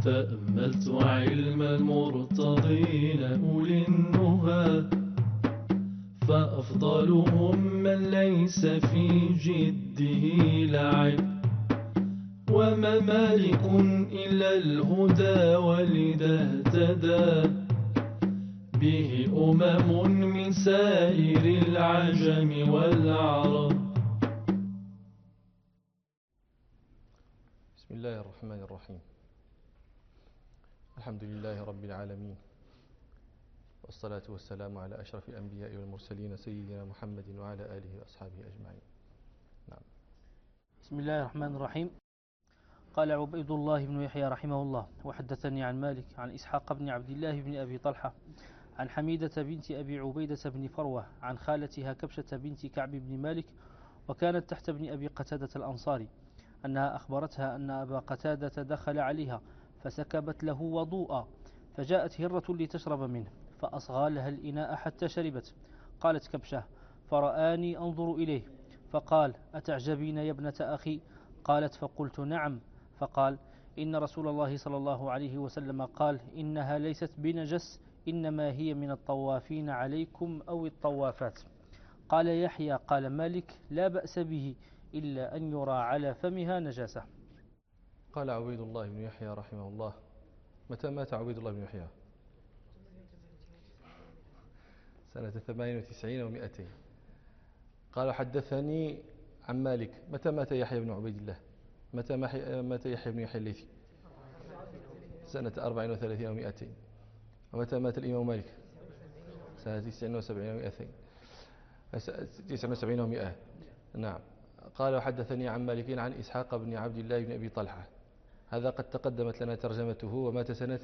تأملت علم المرتضين أولي النهى، فأفضلهم من ليس في جده لعب، وما مالك إلا الهدى ولذا اهتدى به من سائر العجم والعرب. بسم الله الرحمن الرحيم. الحمد لله رب العالمين، والصلاة والسلام على أشرف الأنبياء والمرسلين سيدنا محمد وعلى آله وأصحابه أجمعين. نعم. بسم الله الرحمن الرحيم. قال عبيد الله بن يحيى رحمه الله: وحدثني عن مالك عن إسحاق بن عبد الله بن أبي طلحة عن حميدة بنت أبي عبيدة بن فروة عن خالتها كبشة بنت كعب بن مالك، وكانت تحت ابن أبي قتادة الأنصاري، أنها أخبرتها أن أبا قتادة دخل عليها فسكبت له وضوءا، فجاءت هرة لتشرب منه فأصغى لها الإناء حتى شربت. قالت كبشة: فرآني أنظر إليه فقال: أتعجبين يا ابنة أخي؟ قالت: فقلت: نعم. فقال: إن رسول الله صلى الله عليه وسلم قال: إنها ليست بنجس، إنما هي من الطوافين عليكم أو الطوافات. قال يحيى: قال مالك: لا بأس به إلا أن يرى على فمها نجاسة. قال عبيد الله بن يحيى رحمه الله: متى مات عبيد الله بن يحيى؟ سنة 98 و200. قال: حدثني عن مالك. متى مات يحيى بن عبيد الله؟ متى مات يحيى بن يحيى الليثي؟ سنة 34 و200. ومتى مات الإمام مالك؟ سنة 79 و200. 79 و100. نعم. قال: وحدثني عن مالك عن إسحاق بن عبد الله بن أبي طلحة. هذا قد تقدمت لنا ترجمته. ومات سنة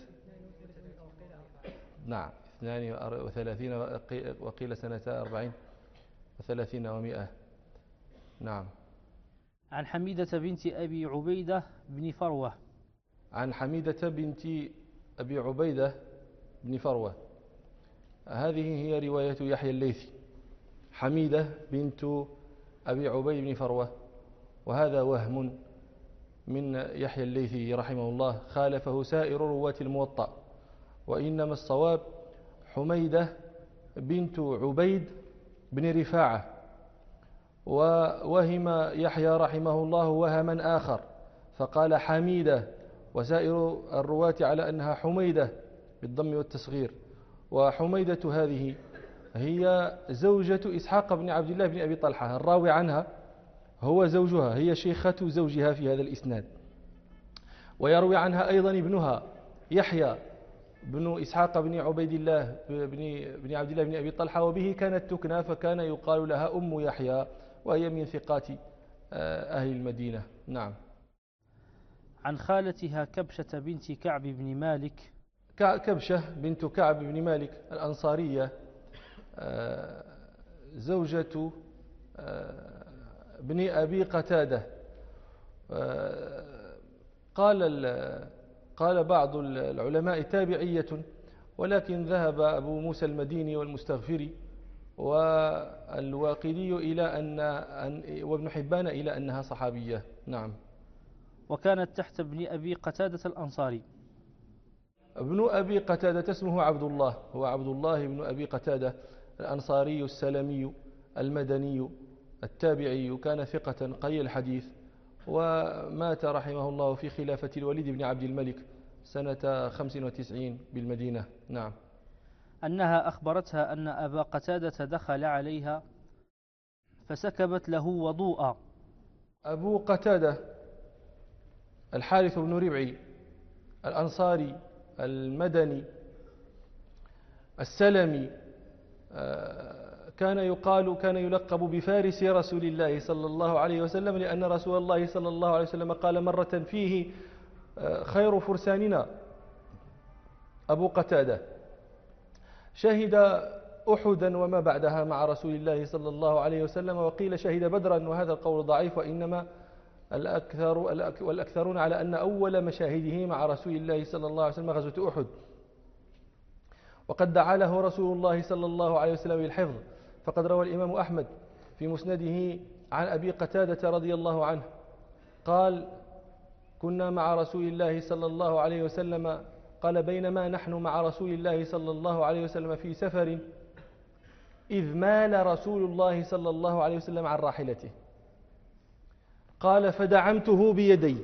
32 وقيل سنة 34 و100. نعم. عن حميدة بنت أبي عبيدة بن فروة. عن حميدة بنت أبي عبيدة بن فروة. هذه هي رواية يحيى الليثي. حميدة بنت أبي عبيد بن فروة، وهذا وهم من يحيى الليثي رحمه الله، خالفه سائر رواة الموطأ، وإنما الصواب حميدة بنت عبيد بن رفاعة. ووهم يحيى رحمه الله وهما آخر فقال حميدة، وسائر الرواة على أنها حميدة بالضم والتصغير. وحميدة هذه هي زوجة إسحاق بن عبد الله بن أبي طلحة، الراوي عنها هو زوجها، هي شيخة زوجها في هذا الإسناد. ويروي عنها أيضا ابنها يحيى بن إسحاق بن عبيد الله بن عبد الله بن أبي طلحة، وبه كانت تكنى، فكان يقال لها أم يحيى، وهي من ثقات أهل المدينة. نعم. عن خالتها كبشة بنت كعب بن مالك. كبشة بنت كعب بن مالك الأنصارية، زوجة ابن أبي قتادة. قال بعض العلماء تابعية، ولكن ذهب أبو موسى المديني والمستغفري والواقدي وابن حبان إلى أنها صحابية. نعم. وكانت تحت ابن أبي قتادة الأنصاري. ابن أبي قتادة اسمه عبد الله، هو عبد الله بن أبي قتادة الأنصاري السلمي المدني التابعي، كان ثقة قليل الحديث، ومات رحمه الله في خلافة الوليد بن عبد الملك سنة 95 بالمدينة. نعم. أنها أخبرتها أن أبا قتادة دخل عليها فسكبت له وضوءا. أبو قتادة الحارث بن ربعي الأنصاري المدني السلمي، كان يلقب بفارس رسول الله صلى الله عليه وسلم، لأن رسول الله صلى الله عليه وسلم قال مرة فيه: خير فرساننا أبو قتادة. شهد أحدا وما بعدها مع رسول الله صلى الله عليه وسلم، وقيل شهد بدرا، وهذا القول ضعيف، وإنما والأكثرون على أن أول مشاهده مع رسول الله صلى الله عليه وسلم غزوة أحد. وقد دعا له رسول الله صلى الله عليه وسلم بالحفظ، فقد روى الإمام أحمد في مسنده عن أبي قتادة رضي الله عنه قال: كنا مع رسول الله صلى الله عليه وسلم، قال بينما نحن مع رسول الله صلى الله عليه وسلم في سفر إذ مال رسول الله صلى الله عليه وسلم عن راحلته، قال فدعمته بيدي.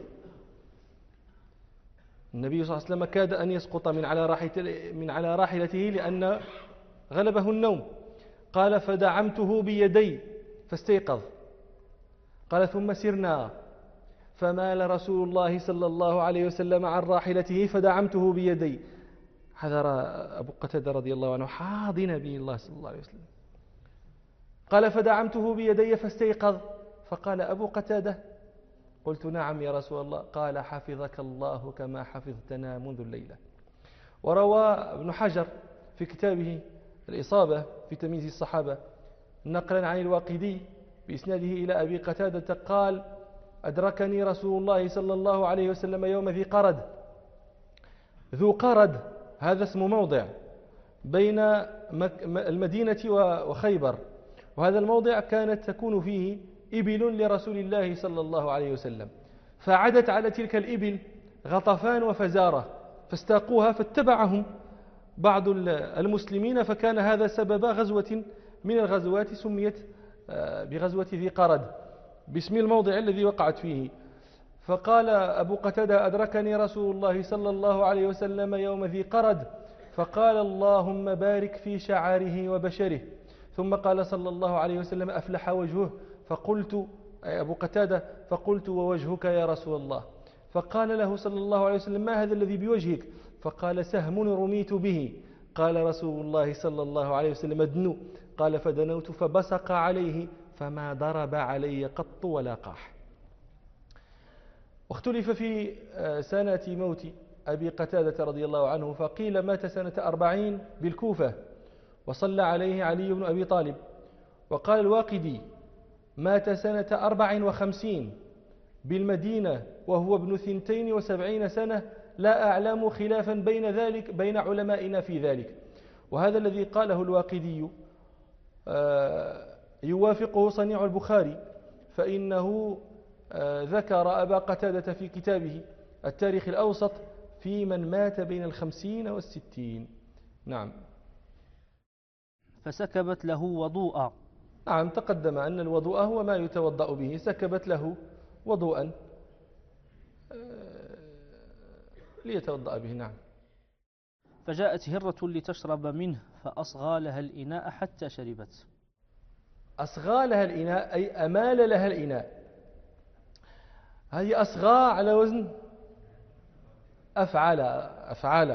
النبي صلى الله عليه وسلم كاد أن يسقط من على راحلته لأن غلبه النوم، قال فدعمته بيدي فاستيقظ، قال ثم سرنا فمال رسول الله صلى الله عليه وسلم عن راحلته فدعمته بيدي. حذر أبو قتادة رضي الله عنه حاض نبي الله صلى الله عليه وسلم، قال فدعمته بيدي فاستيقظ، فقال أبو قتادة قلت نعم يا رسول الله، قال حفظك الله كما حفظتنا منذ الليلة. وروى ابن حجر في كتابه الإصابة في تمييز الصحابة نقلا عن الواقدي بإسناده إلى أبي قتادة قال أدركني رسول الله صلى الله عليه وسلم يوم ذي قرد. ذو قرد هذا اسم موضع بين المدينة وخيبر، وهذا الموضع كانت تكون فيه إبل لرسول الله صلى الله عليه وسلم، فعدت على تلك الإبل غطفان وفزارة فاستاقوها فاتبعهم بعض المسلمين، فكان هذا سبب غزوة من الغزوات سميت بغزوة ذي قرد باسم الموضع الذي وقعت فيه. فقال أبو قتادة أدركني رسول الله صلى الله عليه وسلم يوم ذي قرد فقال اللهم بارك في شعاره وبشره، ثم قال صلى الله عليه وسلم أفلح وجهه، فقلت أي أبو قتادة فقلت ووجهك يا رسول الله، فقال له صلى الله عليه وسلم ما هذا الذي بوجهك؟ فقال سهم رميت به. قال رسول الله صلى الله عليه وسلم ادنو، قال فدنوت فبصق عليه فما ضرب علي قط ولا قاح. واختلف في سنة موت أبي قتادة رضي الله عنه، فقيل مات سنة 40 بالكوفة وصلى عليه علي بن أبي طالب، وقال الواقدي مات سنة 54 بالمدينة وهو ابن 72 سنة، لا أعلم خلافا بين علمائنا في ذلك. وهذا الذي قاله الواقدي يوافقه صنيع البخاري، فإنه ذكر أبا قتادة في كتابه التاريخ الأوسط في من مات بين 50 و60. نعم. فسكبت له وضوءا. نعم تقدم أن الوضوء هو ما يتوضأ به، سكبت له وضوءا ليتوضأ به. نعم. فجاءت هرة لتشرب منه فأصغى لها الإناء حتى شربت. أصغى لها الإناء أي أمال لها الإناء. هذه أصغى على وزن أفعال.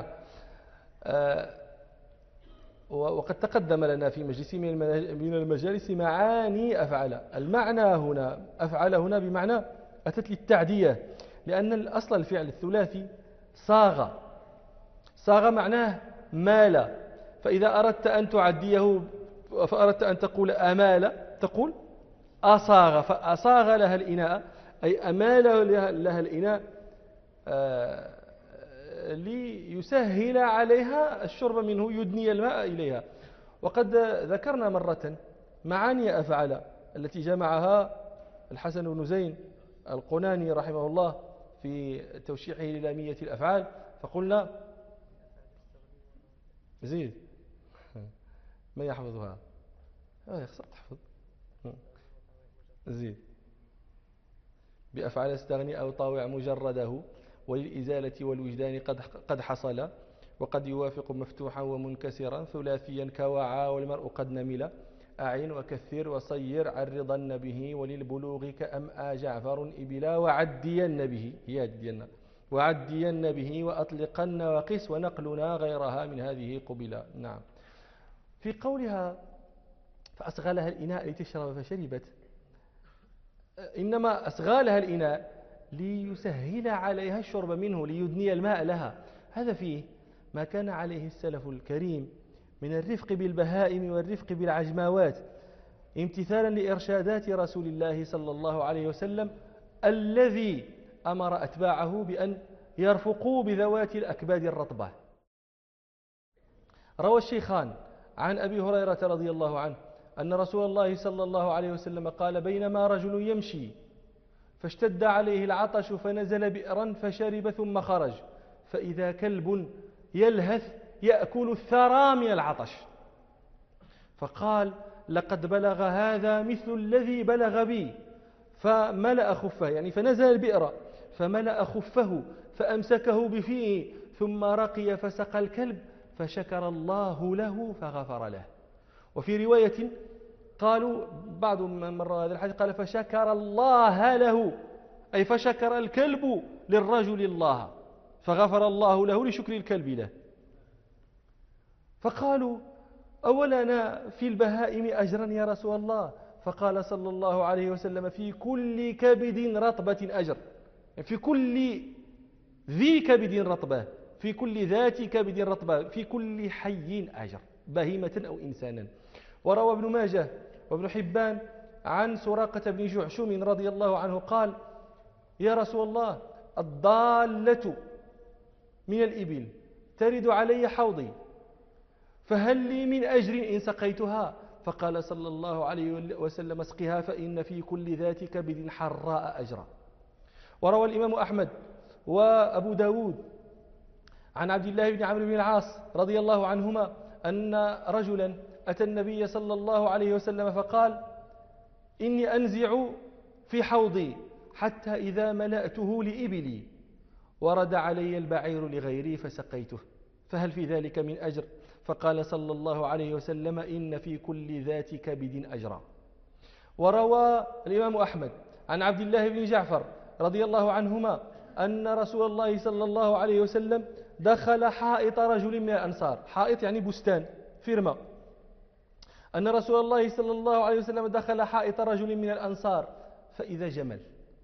وقد تقدم لنا في مجلس من المجالس معاني أفعل. المعنى هنا أفعل هنا بمعنى أتت للتعدية، لأن الأصل الفعل الثلاثي صاغ معناه مال، فإذا أردت أن تعديه فأردت أن تقول أمال تقول أصاغ، فأصاغ لها الإناء أي أمال لها الإناء ليسهل عليها الشرب منه، يدني الماء إليها. وقد ذكرنا مرة معاني أفعل التي جمعها الحسن بن زين القناني رحمه الله في توشيحه للامية الأفعال، فقلنا زيد ما يحفظها يخسر تحفظ زيد بأفعال استغني أو طاوع مجرده وللإزالة والوجدان قد حصل، وقد يوافق مفتوحا ومنكسرا ثلاثيا كوعى والمرء قد نمل أعين وكثير وصير عرضن به وللبلوغ كأمآ جعفر إبلا وعدين به وعدين به وأطلقن وقس ونقلنا غيرها من هذه قبلا. نعم. في قولها فأصغى لها الإناء لتشرب فشربت، إنما أصغى لها الإناء ليسهل عليها الشرب منه، ليدني الماء لها. هذا فيه ما كان عليه السلف الكريم من الرفق بالبهائم والرفق بالعجماوات، امتثالا لإرشادات رسول الله صلى الله عليه وسلم الذي أمر أتباعه بأن يرفقوا بذوات الأكباد الرطبة. روى الشيخان عن أبي هريرة رضي الله عنه أن رسول الله صلى الله عليه وسلم قال بينما رجل يمشي فاشتد عليه العطش فنزل بئرا فشرب ثم خرج، فإذا كلب يلهث يأكل الثرى من العطش، فقال لقد بلغ هذا مثل الذي بلغ بي، فملأ خفه، يعني فنزل البئر فملأ خفه فأمسكه بفيه ثم رقي فسقى الكلب فشكر الله له فغفر له. وفي رواية قالوا بعض من مر هذا الحديث قال فشكر الله له، أي فشكر الكلب للرجل الله فغفر الله له لشكر الكلب له. فقالوا أولنا في البهائم أجرا يا رسول الله؟ فقال صلى الله عليه وسلم في كل كبد رطبة أجر، يعني في كل ذي كبد رطبة، في كل ذات كبد رطبة، في كل حي أجر، بهيمة أو إنسانا. وروى ابن ماجه وابن حبان عن سراقة بن جعشم رضي الله عنه قال يا رسول الله الضالة من الإبل ترد علي حوضي، فهل لي من أجر إن سقيتها؟ فقال صلى الله عليه وسلم اسقها فإن في كل ذات كبد حراء أجرا. وروى الإمام أحمد وأبو داود عن عبد الله بن عمرو بن العاص رضي الله عنهما أن رجلا أتى النبي صلى الله عليه وسلم فقال إني أنزع في حوضي حتى إذا ملأته لإبلي ورد علي البعير لغيري فسقيته، فهل في ذلك من أجر؟ فقال صلى الله عليه وسلم إن في كل ذات كبد أجرا. وروى الإمام أحمد عن عبد الله بن جعفر رضي الله عنهما أن رسول الله صلى الله عليه وسلم دخل حائط رجل من الأنصار، حائط يعني بستان فيرما، أن رسول الله صلى الله عليه وسلم دخل حائط رجل من الأنصار فإذا جمل،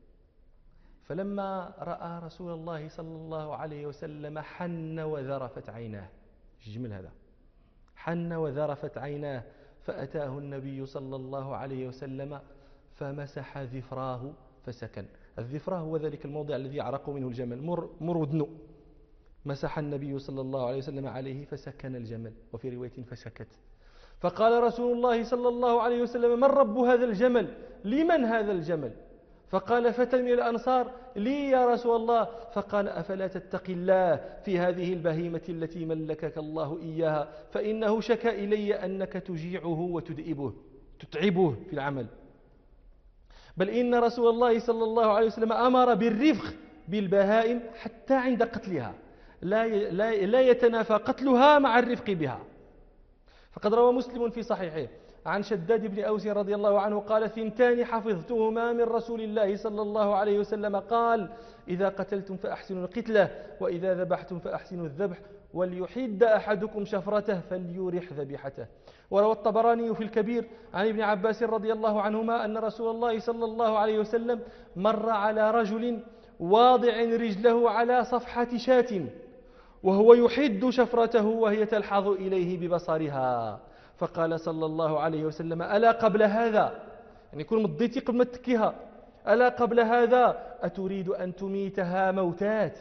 فلما رأى رسول الله صلى الله عليه وسلم حن وذرفت عيناه، الجمل هذا حن وذرفت عيناه، فأتاه النبي صلى الله عليه وسلم فمسح ذفراه فسكن. الذفراه هو ذلك الموضع الذي يعرق منه الجمل، مر ودنو، مسح النبي صلى الله عليه وسلم عليه فسكن الجمل، وفي رواية فسكت. فقال رسول الله صلى الله عليه وسلم من رب هذا الجمل؟ لمن هذا الجمل؟ فقال فتى من الأنصار لي يا رسول الله. فقال أفلا تتقي الله في هذه البهيمة التي ملكك الله إياها، فإنه شكى إلي أنك تجيعه وتدئبه تتعبه في العمل، بل إن رسول الله صلى الله عليه وسلم أمر بالرفق بالبهائم حتى عند قتلها، لا يتنافى قتلها مع الرفق بها. فقد روى مسلم في صحيحه عن شداد بن أوس رضي الله عنه قال ثنتان حفظتهما من رسول الله صلى الله عليه وسلم قال إذا قتلتم فأحسنوا القتلة وإذا ذبحتم فأحسنوا الذبح وليحد أحدكم شفرته فليرح ذبيحته. وروى الطبراني في الكبير عن ابن عباس رضي الله عنهما أن رسول الله صلى الله عليه وسلم مر على رجل واضع رجله على صفحة شاة وهو يحد شفرته وهي تلحظ إليه ببصرها، فقال صلى الله عليه وسلم ألا قبل هذا، يعني يكون مضيتي قبل ما تكيها، ألا قبل هذا أتريد أن تميتها موتات.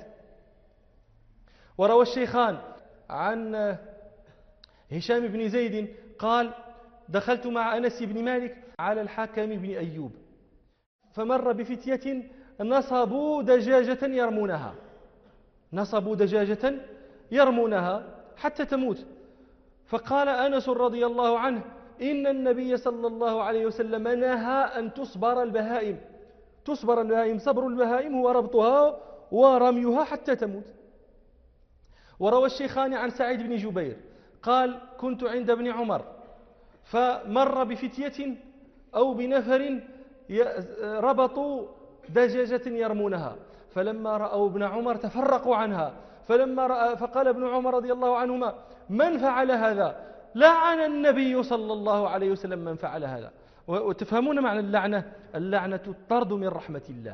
وروى الشيخان عن هشام بن زيد قال دخلت مع أنس بن مالك على الحكم بن أيوب فمر بفتية نصبوا دجاجة يرمونها حتى تموت، فقال أنس رضي الله عنه إن النبي صلى الله عليه وسلم نهى أن تصبر البهائم، صبر البهائم هو ربطها ورميها حتى تموت. وروى الشيخان عن سعيد بن جبير قال كنت عند ابن عمر فمر بفتية أو بنفر ربطوا دجاجة يرمونها، فلما رأوا ابن عمر تفرقوا عنها، فقال ابن عمر رضي الله عنهما من فعل هذا؟ لعن النبي صلى الله عليه وسلم من فعل هذا. وتفهمون معنى اللعنة؟ اللعنة الطرد من رحمة الله.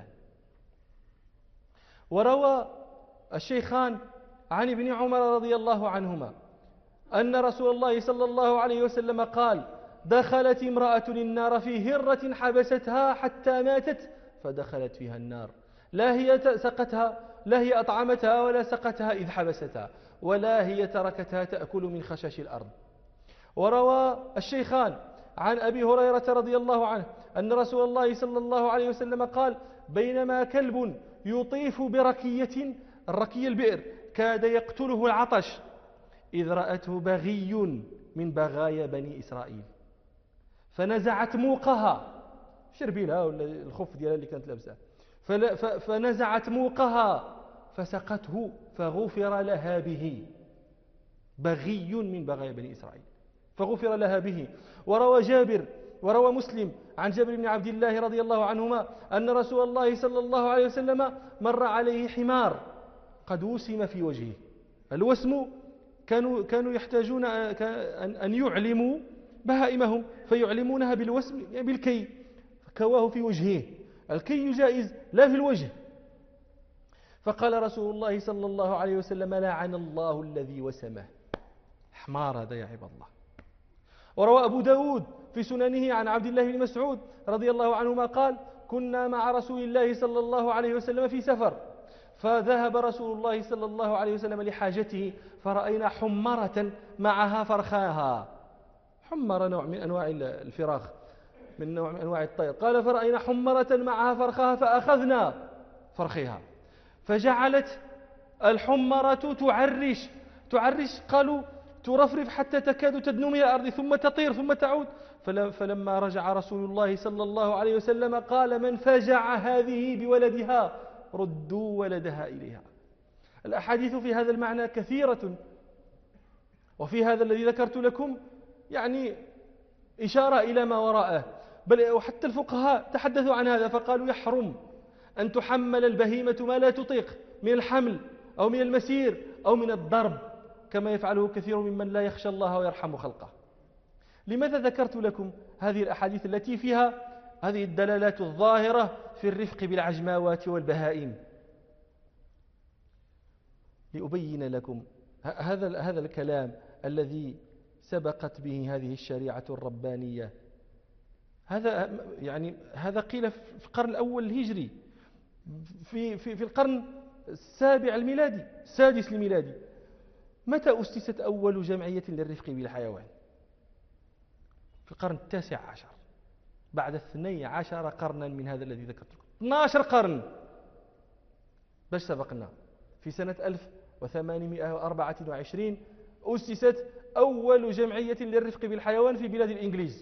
وروى الشيخان عن ابن عمر رضي الله عنهما أن رسول الله صلى الله عليه وسلم قال دخلت امرأة النار في هرة حبستها حتى ماتت فدخلت فيها النار، لا هي سقتها، لا هي أطعمتها ولا سقتها إذ حبستها، ولا هي تركتها تأكل من خشاش الأرض. وروى الشيخان عن أبي هريرة رضي الله عنه أن رسول الله صلى الله عليه وسلم قال: بينما كلب يطيف بركية، الركية البئر، كاد يقتله العطش، إذ رأته بغي من بغايا بني إسرائيل فنزعت موقها، شربيلها ولا الخف ديالها اللي كانت لابسه، فنزعت موقها فسقته فغفر لها به، بغي من بغايا بني إسرائيل فغفر لها به. وروى مسلم عن جابر بن عبد الله رضي الله عنهما أن رسول الله صلى الله عليه وسلم مر عليه حمار قد وسم في وجهه. الوسم كانوا يحتاجون أن يعلموا بهائمهم فيعلمونها بالوسم، يعني بالكي، فكواه في وجهه، الكي جائز لا في الوجه. فقال رسول الله صلى الله عليه وسلم: لعن الله الذي وسمه. حمار هذا يا عباد الله. وروى أبو داود في سننه عن عبد الله بن مسعود رضي الله عنهما قال: كنا مع رسول الله صلى الله عليه وسلم في سفر، فذهب رسول الله صلى الله عليه وسلم لحاجته، فرأينا حمرة معها فرخاها. حمر نوع من أنواع الفراخ، من نوع من أنواع الطير. قال: فرأينا حمرة معها فرخاها فأخذنا فرخها، فجعلت الحمرة تعرش، قالوا ترفرف حتى تكاد تدنو من الأرض ثم تطير ثم تعود. فلما رجع رسول الله صلى الله عليه وسلم قال: من فجع هذه بولدها ردوا ولدها إليها. الأحاديث في هذا المعنى كثيرة، وفي هذا الذي ذكرت لكم يعني إشارة إلى ما وراءه، بل وحتى الفقهاء تحدثوا عن هذا فقالوا: يحرم أن تحمل البهيمة ما لا تطيق من الحمل أو من المسير أو من الضرب، كما يفعله كثير ممن لا يخشى الله ويرحم خلقه. لماذا ذكرت لكم هذه الأحاديث التي فيها هذه الدلالات الظاهرة في الرفق بالعجماوات والبهائم؟ لأبين لكم هذا الكلام الذي سبقت به هذه الشريعة الربانية. هذا قيل في القرن الأول الهجري، في القرن السادس الميلادي. متى أسست أول جمعية للرفق بالحيوان؟ في القرن 19، بعد 12 قرنا من هذا الذي ذكرت لكم. 12 قرن باش سبقنا. في سنة 1824 أسست أول جمعية للرفق بالحيوان في بلاد الإنجليز.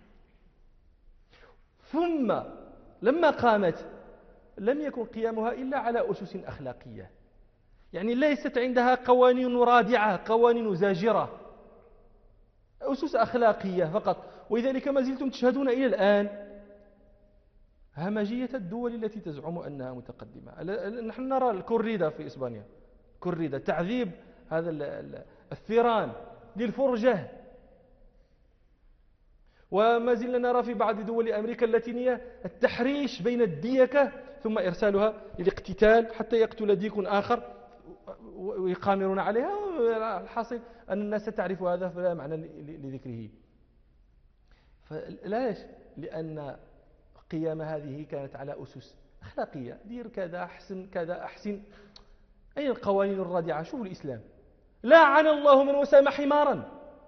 ثم لما قامت لم يكن قيامها إلا على أسس أخلاقية، يعني ليست عندها قوانين رادعة، قوانين زاجرة، أسس أخلاقية فقط. ولذلك ما زلتم تشهدون إلى الآن همجية الدول التي تزعم أنها متقدمة. نحن نرى الكوريدا في إسبانيا، كوريدا تعذيب هذا الثيران للفرجة. وما زلنا نرى في بعض دول أمريكا اللاتينية التحريش بين الديكة ثم إرسالها للاقتتال حتى يقتل ديك آخر ويقامرون عليها. الحاصل أن الناس تعرف هذا فلا معنى لذكره. ليش؟ لأن قيام هذه كانت على أسس أخلاقية، دير كذا أحسن كذا أحسن. أين القوانين الرادعة؟ شوفوا الإسلام: لعن الله من وسم حمارا،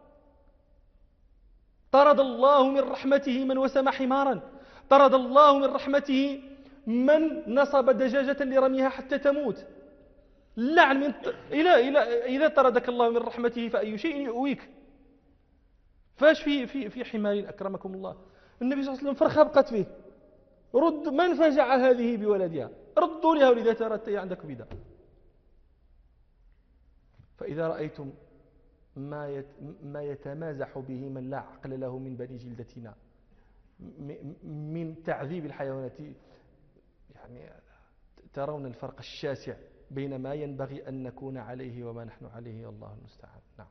طرد الله من رحمته من وسم حمارا، طرد الله من رحمته من نصب دجاجة لرميها حتى تموت. لعن من إذا طردك الله من رحمته فأي شيء يؤويك؟ فاش في حمار أكرمكم الله؟ النبي صلى الله عليه وسلم فرخة بقت فيه، رد من فجع هذه بولدها، ردوا لها ولذا ترت عندك بدا. فإذا رأيتم ما يتمازح به من لا عقل له من بني جلدتنا من تعذيب الحيوانات، يعني ترون الفرق الشاسع بين ما ينبغي أن نكون عليه وما نحن عليه، والله المستعان. نعم.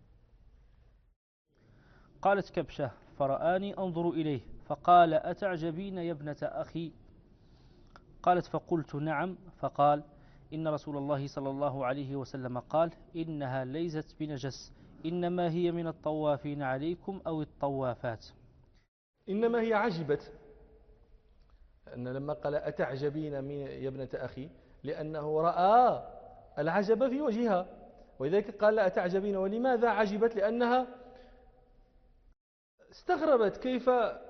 قالت كبشة: فرآني أنظر إليه فقال: أتعجبين يا ابنة أخي؟ قالت: فقلت: نعم. فقال: إن رسول الله صلى الله عليه وسلم قال: إنها ليست بنجس، إنما هي من الطوافين عليكم أو الطوافات. إنما هي عجبت، أن لما قال أتعجبين يا ابنة أخي لأنه رأى العجب في وجهها، ولذلك قال أتعجبين. ولماذا عجبت؟ لأنها استغربت كيف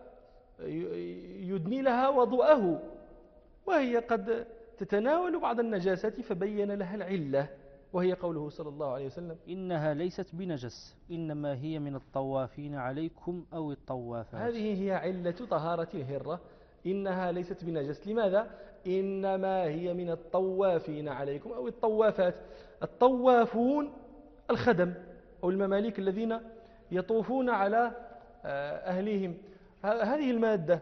يدني لها وضوءه وهي قد تتناول بعض النجاسات، فبين لها العلة وهي قوله صلى الله عليه وسلم: إنها ليست بنجس إنما هي من الطوافين عليكم أو الطوافات. هذه هي علة طهارة الهرة، إنها ليست بنجس. لماذا؟ إنما هي من الطوافين عليكم أو الطوافات. الطوافون الخدم أو المماليك الذين يطوفون على أهليهم. هذه المادة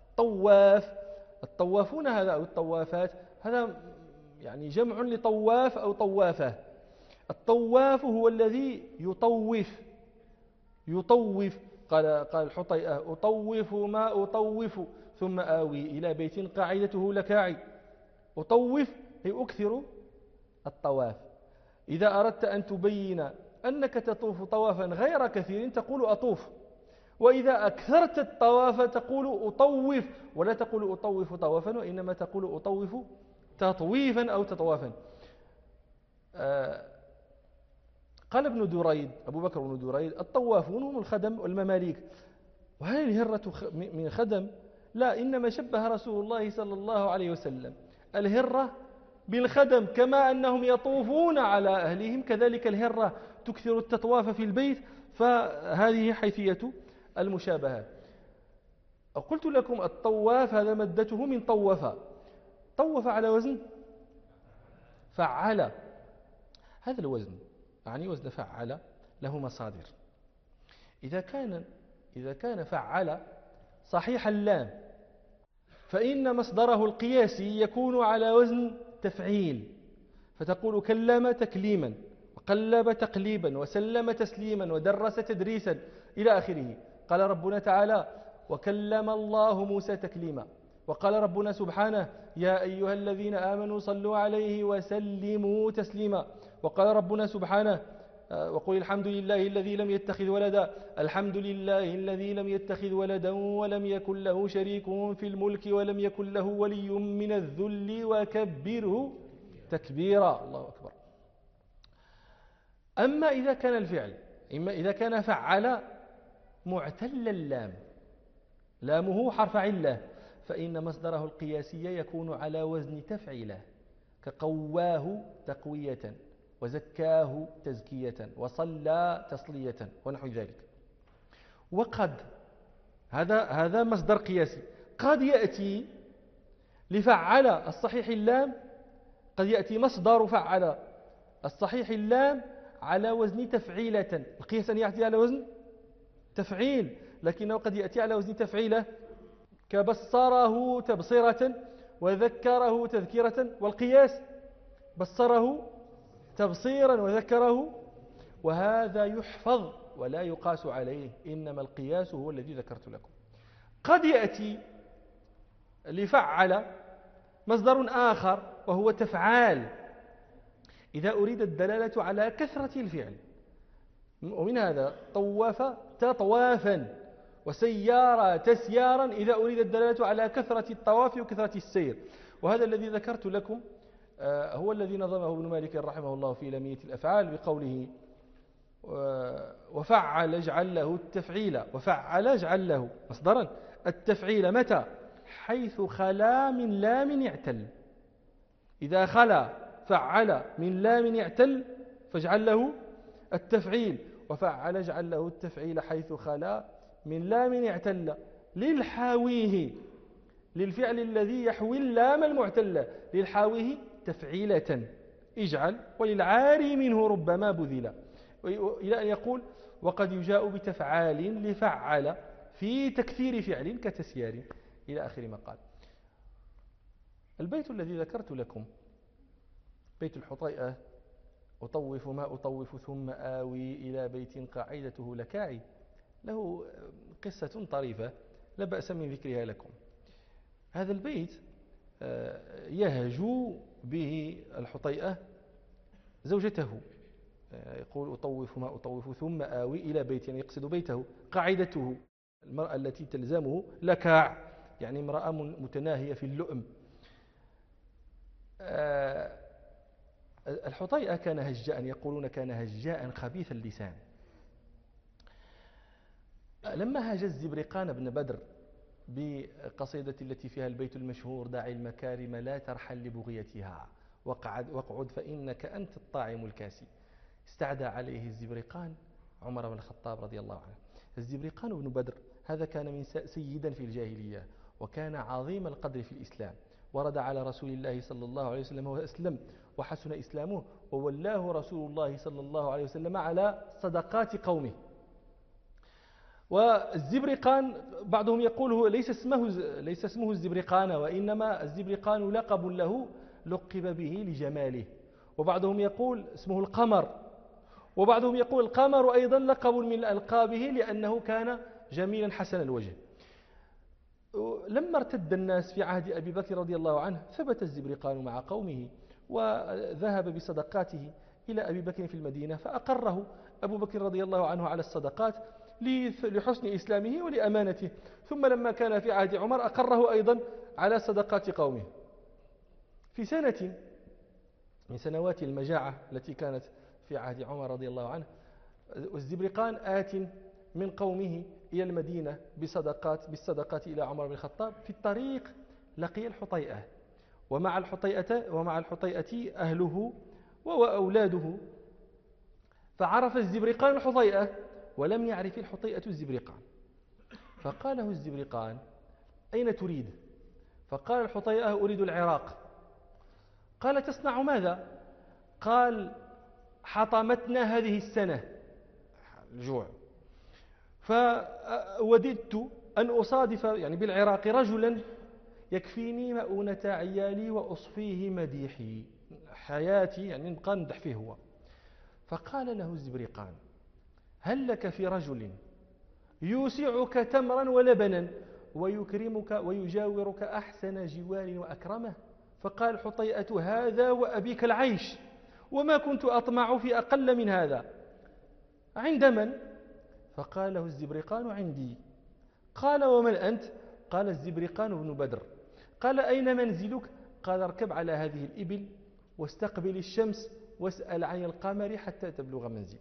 الطوافون هذا أو الطوافات، هذا يعني جمع لطواف أو طوافة. الطواف هو الذي يطوف. قال الحطيئة: أطوف ما أطوف ثم آوي إلى بيت قاعدته لكاعي. أطوف أي أكثر الطواف. إذا أردت أن تبين أنك تطوف طوافا غير كثير تقول أطوف، وإذا أكثرت الطواف تقول أطوف، ولا تقول أطوف طوافا، وإنما تقول أطوف تطويفا أو تطوافا. قال ابن دريد، أبو بكر بن دريد: الطوافون هم الخدم والمماليك. وهل الهرة من خدم؟ لا، إنما شبه رسول الله صلى الله عليه وسلم الهرة بالخدم، كما أنهم يطوفون على أهلهم كذلك الهرة تكثر التطواف في البيت، فهذه حيثية المشابهة. قلت لكم الطواف هذا مادته من طوف على وزن فعل. هذا الوزن يعني وزن فعل له مصادر. إذا كان فعل صحيح اللام فإن مصدره القياسي يكون على وزن تفعيل، فتقول كلم تكليما، وقلب تقليبا، وسلم تسليما، ودرس تدريسا إلى آخره. قال ربنا تعالى: وكلم الله موسى تكليما. وقال ربنا سبحانه: يا أيها الذين آمنوا صلوا عليه وسلموا تسليما. وقال ربنا سبحانه: وقل الحمد لله الذي لم يتخذ ولدا. الحمد لله الذي لم يتخذ ولدا ولم يكن له شريك في الملك ولم يكن له ولي من الذل وكبره تكبيرا. الله أكبر. أما إذا كان الفعل، إذا كان فعل معتل اللام، لامه حرف علة، فإن مصدره القياسي يكون على وزن تفعيله، كقواه تقوية، وزكاه تزكية، وصلى تصلية، ونحو ذلك. وقد هذا مصدر قياسي. قد يأتي لفعل الصحيح اللام، قد يأتي مصدر فعل الصحيح اللام على وزن تفعيلة. القياس أن يأتي على وزن تفعيل، لكنه قد يأتي على وزن تفعيلة، كبصره تبصرة وذكره تذكرة. والقياس بصره تبصيرا وذكره، وهذا يحفظ ولا يقاس عليه، إنما القياس هو الذي ذكرت لكم. قد يأتي لفعل مصدر آخر وهو تفعال، إذا أريد الدلالة على كثرة الفعل، ومن هذا طوف تطوافا، وسيارة تسيارا، إذا أريد الدلالة على كثرة الطواف وكثرة السير. وهذا الذي ذكرت لكم هو الذي نظمه ابن مالك رحمه الله في لمية الأفعال بقوله: وفعل اجعل له التفعيل. وفعل اجعل له مصدرا التفعيل متى؟ حيث خلا من لام يعتل. إذا خلا فعل من لام يعتل فاجعل له التفعيل. وفعل اجعل له التفعيل حيث خلا من لام يعتل، للحاويه، للفعل الذي يحوي اللام المعتلة، للحاويه تفعيلة اجعل، وللعاري منه ربما بذل، إلى أن يقول: وقد يجاء بتفعال لفعل في تكثير فعل كتسيار، إلى آخر ما قال. البيت الذي ذكرت لكم بيت الحطيئة: أطوف ما أطوف ثم آوي إلى بيت قاعدته لكاعي، له قصة طريفة لا بأس من ذكرها لكم. هذا البيت يهجو به الحطيئة زوجته، يقول: أطوف ما أطوف ثم آوي إلى بيت، يعني يقصد بيته، قاعدته، المرأة التي تلزمه لكاع، يعني امرأة متناهية في اللؤم. الحطيئة كان هجاء، يقولون كان هجاء خبيث اللسان. لما هاج الزبرقان بن بدر بقصيدة التي فيها البيت المشهور: داعي المكارم لا ترحل لبغيتها واقعد فإنك أنت الطاعم الكاسي، استعدى عليه الزبرقان عمر بن الخطاب رضي الله عنه. الزبرقان بن بدر هذا كان من سيدا في الجاهلية، وكان عظيم القدر في الإسلام، ورد على رسول الله صلى الله عليه وسلم وأسلم وحسن إسلامه، وولاه رسول الله صلى الله عليه وسلم على صدقات قومه. والزبرقان بعضهم يقول هو ليس اسمه الزبرقان، وإنما الزبرقان لقب له لقب به لجماله، وبعضهم يقول اسمه القمر، وبعضهم يقول القمر أيضا لقب من ألقابه لأنه كان جميلا حسن الوجه. لما ارتد الناس في عهد أبي بكر رضي الله عنه ثبت الزبرقان مع قومه، وذهب بصدقاته إلى أبي بكر في المدينة، فأقره أبو بكر رضي الله عنه على الصدقات لحسن إسلامه ولأمانته. ثم لما كان في عهد عمر أقره أيضا على صدقات قومه. في سنة من سنوات المجاعة التي كانت في عهد عمر رضي الله عنه، والزبرقان آت من قومه إلى المدينة بالصدقات إلى عمر بن الخطاب. في الطريق لقي الحطيئة، ومع الحطيئة أهله وأولاده، فعرف الزبرقان الحطيئة ولم يعرف الحطيئة الزبرقان، فقاله الزبرقان: أين تريد؟ فقال الحطيئة: أريد العراق. قال: تصنع ماذا؟ قال: حطمتنا هذه السنة الجوع، فوددت أن أصادف يعني بالعراق رجلا يكفيني مؤونة عيالي وأصفيه مديحي، حياتي يعني نبقى ندح فيه هو. فقال له الزبرقان: هل لك في رجل يوسعك تمرا ولبنا ويكرمك ويجاورك أحسن جوار وأكرمه؟ فقال حطيئة: هذا وأبيك العيش، وما كنت أطمع في أقل من هذا. عند من؟ فقال له الزبرقان: عندي. قال: ومن أنت؟ قال: الزبرقان بن بدر. قال: أين منزلك؟ قال: اركب على هذه الإبل واستقبل الشمس واسأل عن القمر حتى تبلغ منزلي.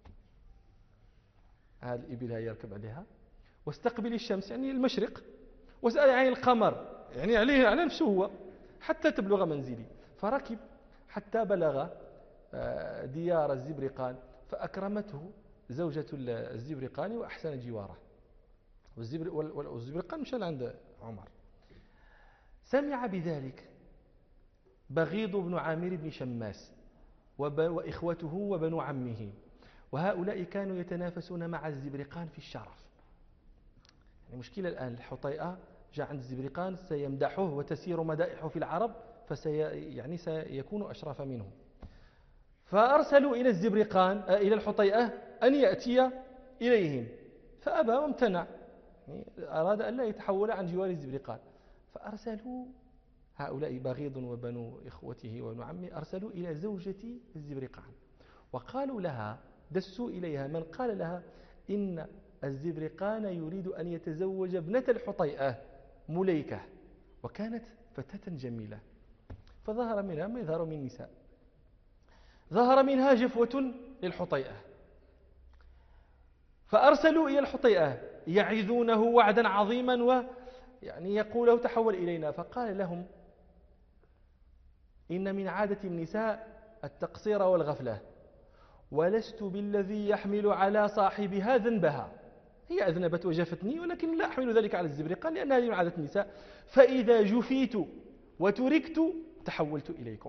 هذه الإبل هي يركب عليها، واستقبل الشمس يعني المشرق، واسأل عن القمر يعني عليه على نفسه هو حتى تبلغ منزلي. فركب حتى بلغ ديار الزبرقان، فأكرمته زوجة الزبرقان وأحسن جواره، والزبرقان مشى عند عمر. سمع بذلك بغيض بن عامر بن شماس وإخوته وبنو عمه، وهؤلاء كانوا يتنافسون مع الزبرقان في الشرف. يعني مشكلة الآن، الحطيئة جاء عند الزبرقان سيمدحه وتسير مدائحه في العرب، يعني سيكون أشرف منه. فأرسلوا إلى الزبرقان إلى الحطيئة أن يأتي إليهم، فأبى وامتنع، يعني أراد أن لا يتحول عن جوار الزبرقان. فأرسلوا هؤلاء بغيض وبنو إخوته وبنو عمه، أرسلوا إلى زوجة الزبرقان وقالوا لها، دسوا إليها من قال لها إن الزبرقان يريد أن يتزوج ابنة الحطيئة مليكة، وكانت فتاة جميلة. فظهر منها ما يظهر من النساء، ظهر منها جفوة للحطيئة، فأرسلوا إلى الحطيئة يعظونه وعدا عظيما، ويعني يقول له تحول إلينا. فقال لهم: إن من عادة النساء التقصير والغفلة، ولست بالذي يحمل على صاحبها ذنبها، هي أذنبت وجفتني، ولكن لا أحمل ذلك على الزبرقان لأن هذه من عادة النساء، فإذا جفيت وتركت تحولت إليكم.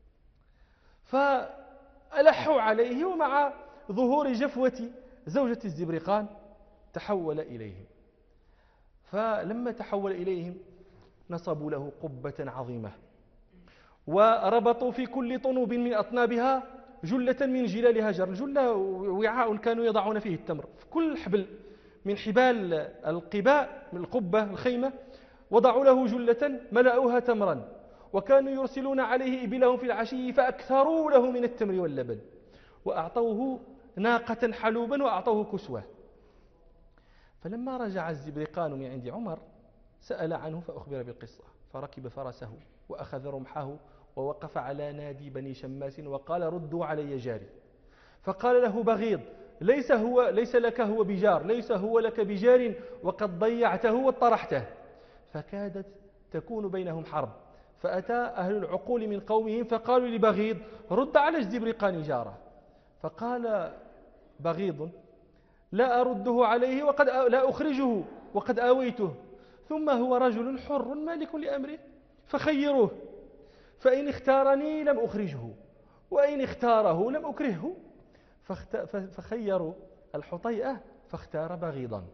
فألحوا عليه، ومع ظهور جفوة زوجة الزبرقان تحول إليهم. فلما تحول إليهم نصبوا له قبة عظيمة، وربطوا في كل طنوب من أطنابها جلة من جلال هجر. الجلة وعاء كانوا يضعون فيه التمر، في كل حبل من حبال القباء من القبة الخيمة وضعوا له جلة ملأوها تمرا، وكانوا يرسلون عليه إبلهم في العشي فأكثروا له من التمر واللبن، وأعطوه ناقة حلوبا وأعطوه كسوة. فلما رجع الزبرقان من عند عمر سأل عنه فأخبر بالقصة، فركب فرسه وأخذ رمحه ووقف على نادي بني شماس وقال: ردوا علي جاري. فقال له بغيض: ليس لك هو بجار، ليس هو لك بجار وقد ضيعته وطرحته. فكادت تكون بينهم حرب. فأتى أهل العقول من قومهم فقالوا لبغيض: رد على الزبرقان جاره. فقال بغيض: لا أرده عليه لا أخرجه وقد آويته، ثم هو رجل حر مالك لأمره، فخيروه، فإن اختارني لم أخرجه، وإن اختاره لم أكرهه. فخيروا الحطيئة فاختار بغيضا.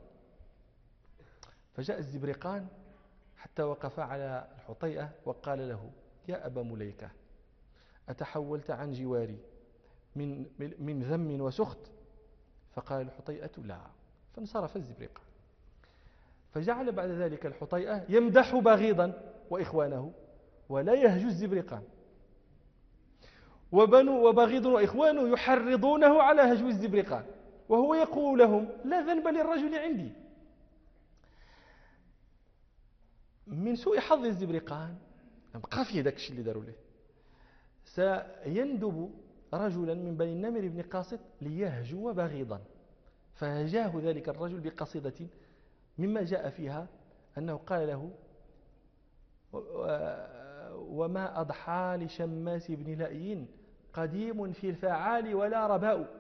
فجاء الزبرقان حتى وقف على الحطيئة وقال له: يا أبا مليكة، أتحولت عن جواري من ذم وسخط؟ فقال الحطيئة: لا. فانصرف الزبرقان. فجعل بعد ذلك الحطيئة يمدح بغيضا وإخوانه ولا يهجو الزبرقان، وبغيض وإخوانه يحرضونه على هجو الزبرقان، وهو يقول لهم: لا ذنب للرجل عندي. من سوء حظ الزبرقان بقى فيه داك الشيء اللي داروا له، سيندب رجلا من بني النمر بن قاصد ليهجو بغيضا. فهجاه ذلك الرجل بقصيدة مما جاء فيها أنه قال له: وما أضحى لشماس بن لأي قديم في الفعال ولا رباء.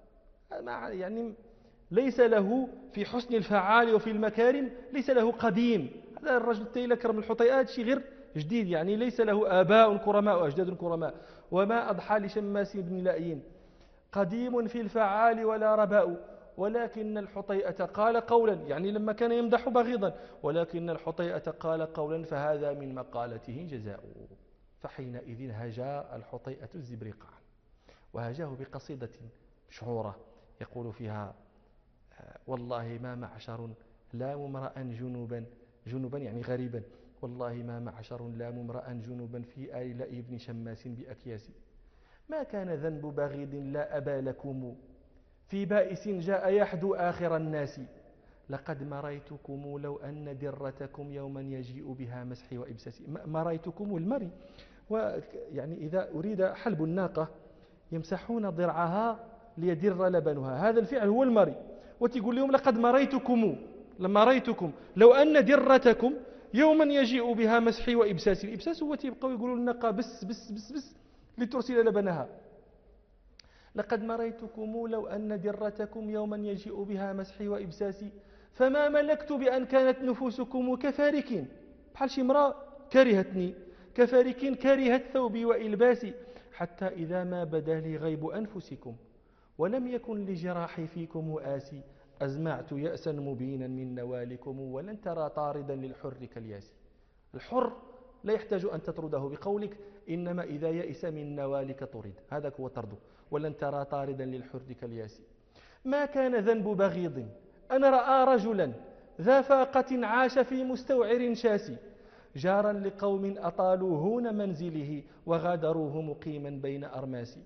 يعني ليس له في حسن الفعال وفي المكارم ليس له قديم. هذا الرجل تيلا كرم الحطيئات شيء غير جديد، يعني ليس له آباء كرماء وأجداد كرماء. وما أضحى لشماس بن لأي قديم في الفعال ولا رباء، ولكن الحطيئة قال قولا، يعني لما كان يمدح بغيضا، ولكن الحطيئة قال قولا فهذا من مقالته جزاء. فحينئذ هجا الحطيئة الزبرقان، وهجاه بقصيدة مشهورة يقول فيها: والله ما معشر لا ممرأ جنوبا يعني غريبا، والله ما معشر لا ممرأ جنوبا في آل لأي بن شماس بأكياس. ما كان ذنب بغيض لا أبا لكم، في بائس جاء يحدو آخر الناس. لقد مريتكم لو أن درتكم يوما يجيء بها مسحي وإبساسي. مريتكم المري، ويعني إذا أريد حلب الناقة يمسحون ضرعها ليدر لبنها، هذا الفعل هو المري. وتقول لهم: لقد مريتكم، لما ريتكم لو أن درتكم يوما يجيء بها مسحي وإبساسي. الإبساس هو تيبقوا يقولوا الناقة بس بس بس بس لترسل لبنها. لقد مريتكم لو أن درتكم يوما يجيء بها مسحي وإبساسي، فما ملكت بأن كانت نفوسكم كفارك، بحال شي امرأة كرهتني، كفارك كرهت ثوبي وإلباسي، حتى إذا ما بدا لي غيب أنفسكم ولم يكن لجراحي فيكم آسي، أزمعت يأسا مبينا من نوالكم ولن ترى طاردا للحر كالياسي. الحر لا يحتاج أن تطرده بقولك، إنما إذا يئس من نوالك طرد، هذا هو طرده. ولن ترى طاردا للحر كالياسي. ما كان ذنب بغيض أن رأى رجلا ذا فاقة عاش في مستوعر شاسي، جارا لقوم أطالوا هون منزله وغادروه مقيما بين أرماسي.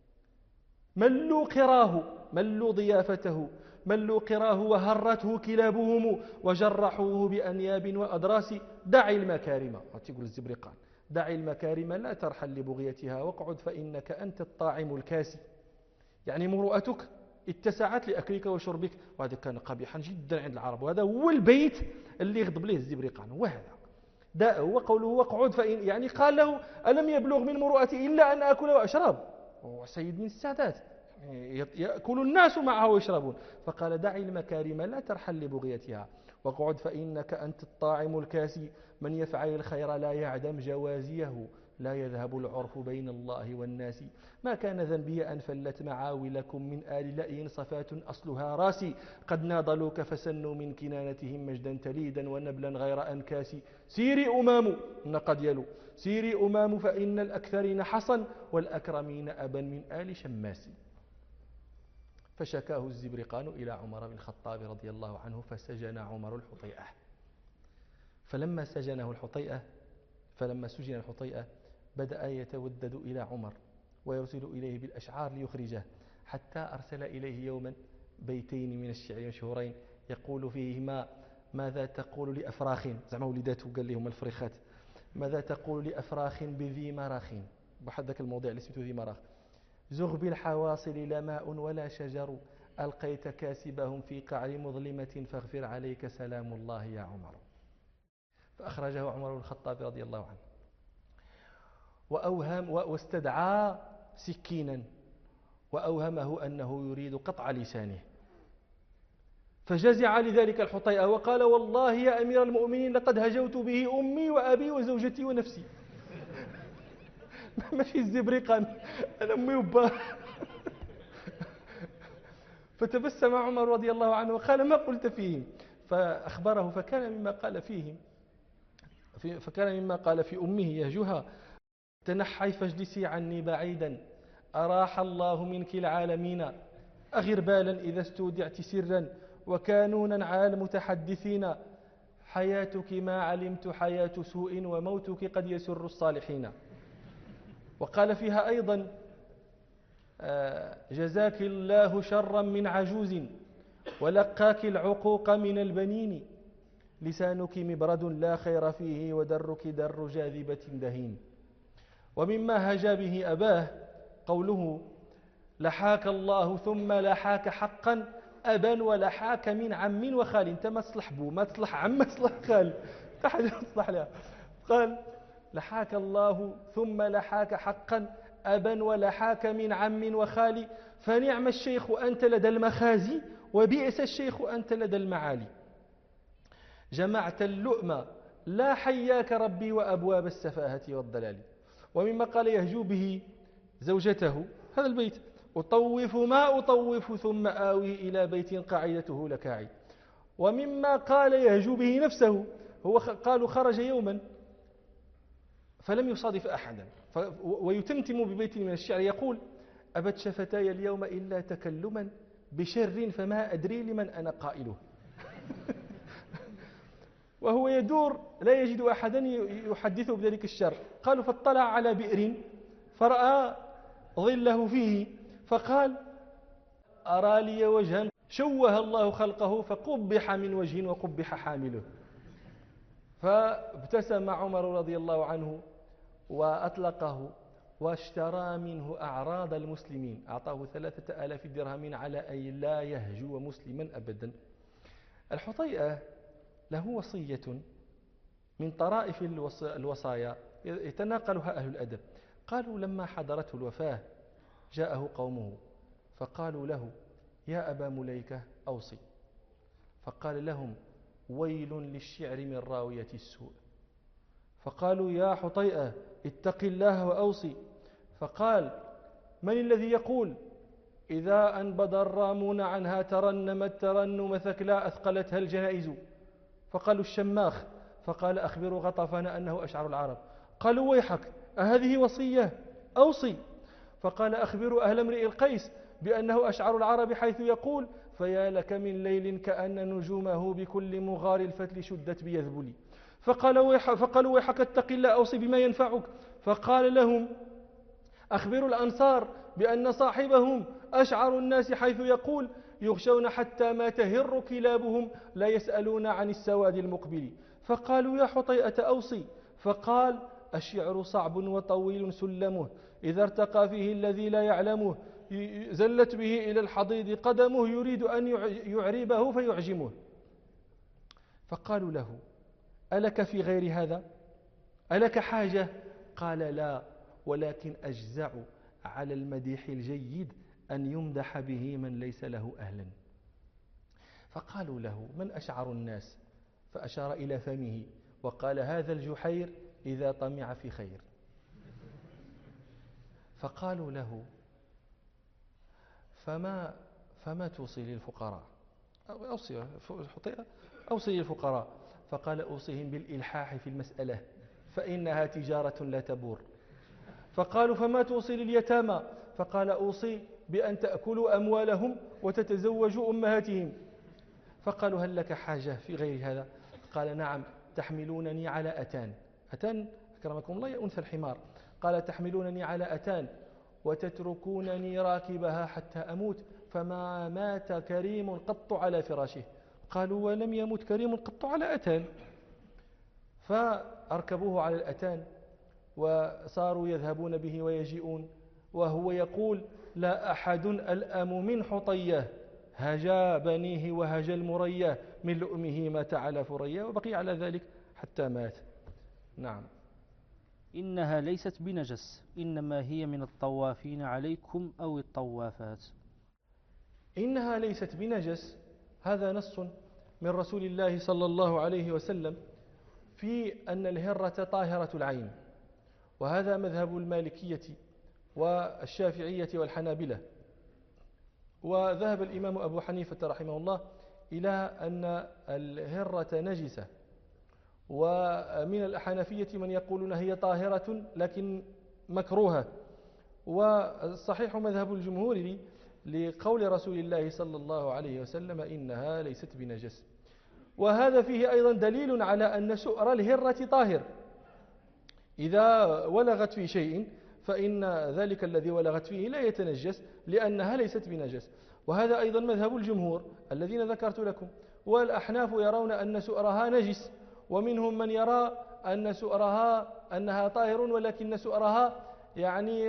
ملوا قراه، ملوا ضيافته، ملوا قراه وهرته كلابهم وجرحوه بأنياب وأدراس. دعي المكارم، تقول الزبرقان: دعي المكارم لا ترحل لبغيتها واقعد فإنك أنت الطاعم الكاسي. يعني مروءتك اتسعت لأكلك وشربك، وهذا كان قبيحا جدا عند العرب، وهذا هو البيت اللي يغضب له الزبرقان، وهذا هو قوله واقعد فإن، يعني قال له: ألم يبلغ من مروءتي إلا أن أكل وأشرب؟ هو سيد من السادات، يأكل الناس معه ويشربون. فقال: دعي المكارم لا ترحل لبغيتها واقعد فإنك أنت الطاعم الكاسي. من يفعل الخير لا يعدم جوازيه، لا يذهب العرف بين الله والناس. ما كان ذنبي أن فلت معاولكم من آل لأي صفاة أصلها راسي، قد ناضلوك فسنوا من كنانتهم مجدا تليدا ونبلا غير أنكاس. سيري أمام، قد يلو سيري أمام، فإن الأكثرين حصن والأكرمين أبا من آل شماس. فشكاه الزبرقان إلى عمر بن الخطاب رضي الله عنه، فسجن عمر الحطيئة. فلما سجن الحطيئة بدأ يتودد إلى عمر ويرسل إليه بالأشعار ليخرجه، حتى أرسل إليه يوما بيتين من الشعر مشهورين يقول فيهما: ماذا تقول لأفراخ، زعما وليداته قال لهم الفريخات، ماذا تقول لأفراخ بذي مراخ، بحد ذاك الموضع اللي اسمه ذي مراخ. زغ بالحواصل لا ماء ولا شجر، ألقيت كاسبهم في قعر مظلمة فاغفر عليك سلام الله يا عمر. فأخرجه عمر بن الخطاب رضي الله عنه واستدعى سكينا وأوهمه أنه يريد قطع لسانه، فجزع لذلك الحطيئة وقال والله يا أمير المؤمنين لقد هجوت به أمي وأبي وزوجتي ونفسي. ماشي الزبرقان، أنا أمي وبا. فتبسم عمر رضي الله عنه وقال ما قلت فيهم؟ فأخبره فكان مما قال في أمه يهجها تنحي فاجلسي عني بعيدا أراح الله منك العالمين، أغربالا إذا استودعت سرا وكانونا على المتحدثين، حياتك ما علمت حياة سوء وموتك قد يسر الصالحين. وقال فيها أيضا جزاك الله شرا من عجوز ولقاك العقوق من البنين، لسانك مبرد لا خير فيه ودرك در جاذبة دهين. ومما هجا به أباه قوله لحاك الله ثم لحاك حقا أبا ولحاك من عم وخال. انت ما تصلح بو، ما تصلح عم، ما تصلح خال، حاجة تصلح لها. قال لحاك الله ثم لحاك حقا أبا ولحاك من عم وخال، فنعم الشيخ أنت لدى المخازي وبئس الشيخ أنت لدى المعالي. جمعت اللؤم لا حياك ربي وأبواب السفاهة والضلال. ومما قال يهجو به زوجته هذا البيت أطوف ما أطوف ثم آوي إلى بيت قاعدته لكاعي. ومما قال يهجو به نفسه هو قالوا خرج يوما فلم يصادف أحدا ويتمتم ببيت من الشعر يقول أبت شفتاي اليوم إلا تكلما بشر فما أدري لمن أنا قائله. وهو يدور لا يجد أحدا يحدثه بذلك الشر. قالوا فاطلع على بئر فرأى ظله فيه فقال أرى لي وجها شوه الله خلقه فقبح من وجه وقبح حامله. فابتسم عمر رضي الله عنه وأطلقه واشترى منه أعراض المسلمين، أعطاه 3000 درهم على أن لا يهجو مسلما أبدا. الحطيئة له وصية من طرائف الوصايا يتناقلها أهل الأدب. قالوا لما حضرته الوفاة جاءه قومه فقالوا له يا أبا مليكة أوصي، فقال لهم ويل للشعر من راوية السوء. فقالوا يا حطيئة اتق الله وأوصي، فقال من الذي يقول إذا أنبض الرامون عنها ترنمت ترنم ثكلا أثقلتها الجنائز؟ فقالوا الشماخ، فقال أخبروا غطفان أنه أشعر العرب. قالوا ويحك أهذه وصية؟ أوصي. فقال أخبروا أهل امرئ القيس بأنه أشعر العرب حيث يقول فيا لك من ليل كأن نجومه بكل مغار الفتل شدت بيذبلي. فقالوا ويحك اتق الله أوصي بما ينفعك. فقال لهم أخبروا الأنصار بأن صاحبهم أشعر الناس حيث يقول يغشون حتى ما تهر كلابهم لا يسألون عن السواد المقبل. فقالوا يا حطيئة أوصي. فقال الشعر صعب وطويل سلمه إذا ارتقى فيه الذي لا يعلمه زلت به إلى الحضيض قدمه يريد أن يعربه فيعجمه. فقالوا له ألك في غير هذا؟ ألك حاجة؟ قال لا، ولكن أجزع على المديح الجيد أن يمدح به من ليس له أهلا. فقالوا له من أشعر الناس؟ فأشار إلى فمه وقال هذا الجحير إذا طمع في خير. فقالوا له فما توصي للفقراء؟ أوصي للفقراء. فقال أوصيهم بالإلحاح في المسألة فإنها تجارة لا تبور. فقالوا فما توصي لليتامى؟ فقال أوصي بأن تأكلوا أموالهم وتتزوجوا أمهاتهم. فقالوا هل لك حاجة في غير هذا؟ قال نعم، تحملونني على أتان. أتان أكرمكم الله يا أنثى الحمار. قال تحملونني على أتان وتتركونني راكبها حتى أموت، فما مات كريم قط على فراشه. قالوا ولم يمت كريم قط على أتان. فأركبوه على الأتان وصاروا يذهبون به ويجيئون وهو يقول لا أحد ألأم من حطية هجا بنيه وهجا المريا من لؤمه مات على فريا، وبقي على ذلك حتى مات. نعم. إنها ليست بنجس، إنما هي من الطوافين عليكم أو الطوافات. إنها ليست بنجس، هذا نص من رسول الله صلى الله عليه وسلم في أن الهرة طاهرة العين، وهذا مذهب المالكية والشافعية والحنابلة. وذهب الإمام أبو حنيفة رحمه الله إلى أن الهرة نجسة، ومن الحنفية من يقولون هي طاهرة لكن مكروهة. والصحيح مذهب الجمهور لقول رسول الله صلى الله عليه وسلم إنها ليست بنجس. وهذا فيه أيضا دليل على أن سؤر الهرة طاهر، إذا ولغت في شيء فإن ذلك الذي ولغت فيه لا يتنجس لأنها ليست بنجس. وهذا أيضا مذهب الجمهور الذين ذكرت لكم. والأحناف يرون أن سؤرها نجس، ومنهم من يرى أن سؤرها أنها طاهر ولكن سؤرها يعني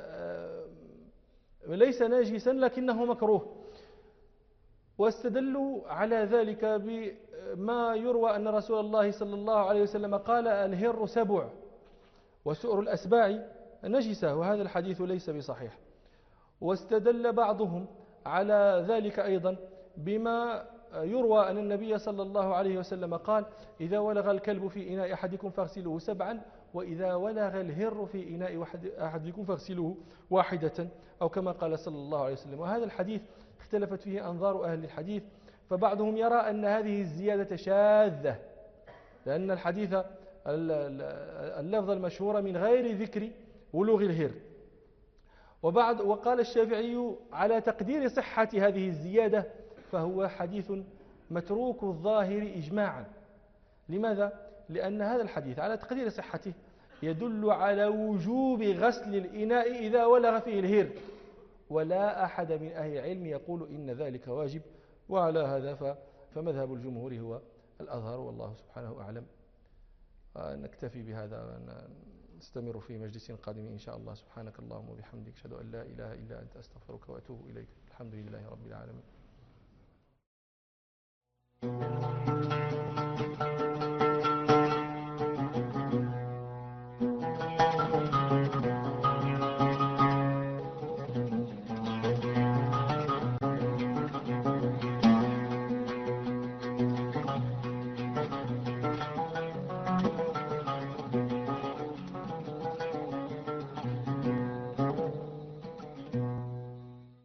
ليس ناجسا لكنه مكروه. واستدلوا على ذلك بما يروى أن رسول الله صلى الله عليه وسلم قال الهر سبع وسؤر الأسباع نجسة، وهذا الحديث ليس بصحيح. واستدل بعضهم على ذلك أيضا بما يروى أن النبي صلى الله عليه وسلم قال إذا ولغ الكلب في إناء أحدكم فاغسلوه 7، وإذا ولغ الهر في إناء أحدكم فاغسلوه 1، أو كما قال صلى الله عليه وسلم. وهذا الحديث اختلفت فيه أنظار أهل الحديث، فبعضهم يرى أن هذه الزيادة شاذة لأن الحديث اللفظ المشهور من غير ذكر ولوغ الهر. وقال الشافعي على تقدير صحة هذه الزيادة فهو حديث متروك الظاهر إجماعا. لماذا؟ لأن هذا الحديث على تقدير صحته يدل على وجوب غسل الإناء إذا ولغ فيه الهر، ولا أحد من أهل العلم يقول إن ذلك واجب. وعلى هذا فمذهب الجمهور هو الأظهر، والله سبحانه أعلم. نكتفي بهذا، نستمر في مجلس قادم إن شاء الله. سبحانك اللهم وبحمدك، أشهد أن لا إله إلا أنت، أستغفرك وأتوب إليك. الحمد لله رب العالمين.